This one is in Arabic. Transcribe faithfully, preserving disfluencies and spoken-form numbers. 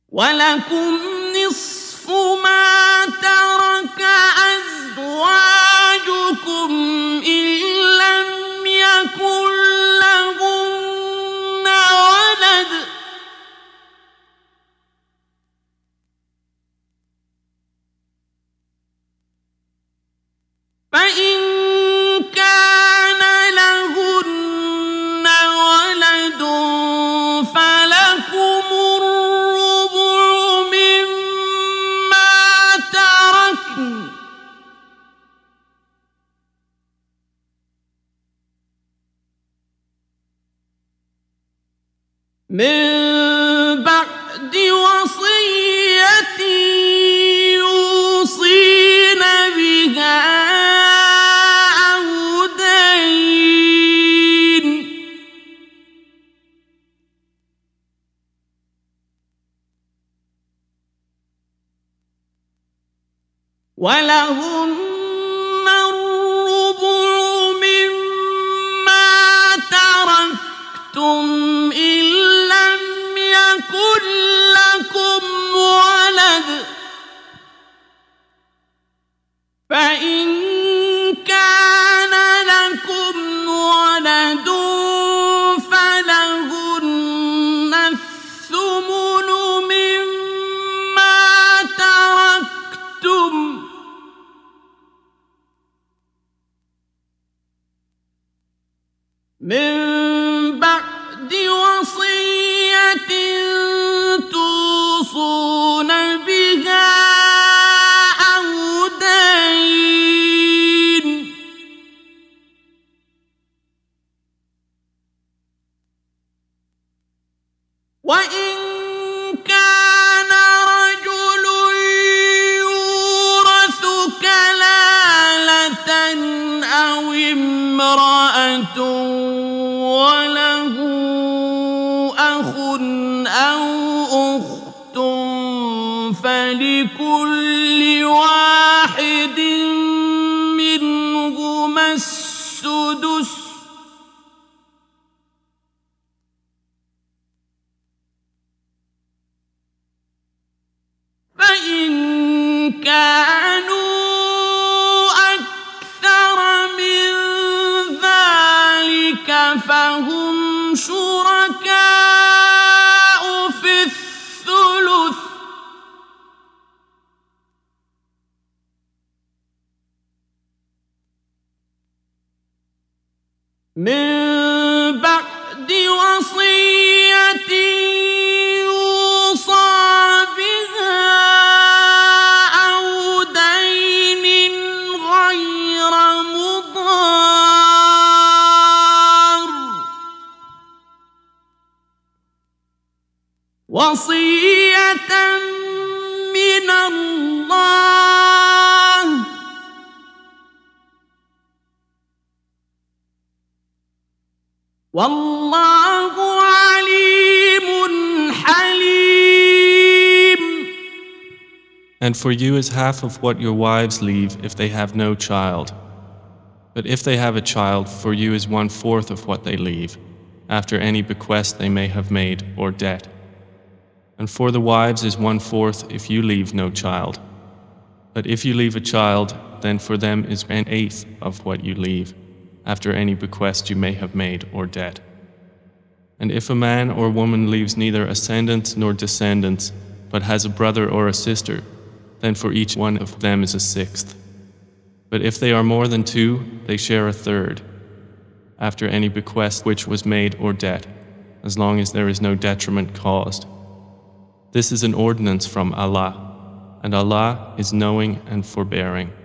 ولكم نصف ما ترك أزواجكم إن لم يكن لهن ولد فإن كان لهن ولد فلكم الربع مما تركن من بعد وصية يوصين بها أو دين ولهن الربع مما تركتم إن لم يكن لكم ولد فإن كان لكم ولد فلهن الثمن مما تركتم من بعد وصية توصون بها أو دين وإن كان رجل يورث كلالة أو امرأة وله أخ أو أخت فلكل واحد منهما السدس فإن كانوا أكثر من ذلك فهم شركاء في الثلث من بعد وصية يوصى بها أو دين غير مضار وصية من الله والله عليم حليم. And for you is half of what your wives leave if they have no child. But if they have a child, for you is one-fourth of what they leave, after any bequest they may have made or debt. And for the wives is one-fourth if you leave no child. But if you leave a child, then for them is an eighth of what you leave, after any bequest you may have made or debt. And if a man or woman leaves neither ascendants nor descendants, but has a brother or a sister, then for each one of them is a sixth. But if they are more than two, they share a third, after any bequest which was made or debt, as long as there is no detriment caused. This is an ordinance from Allah, and Allah is knowing and forbearing.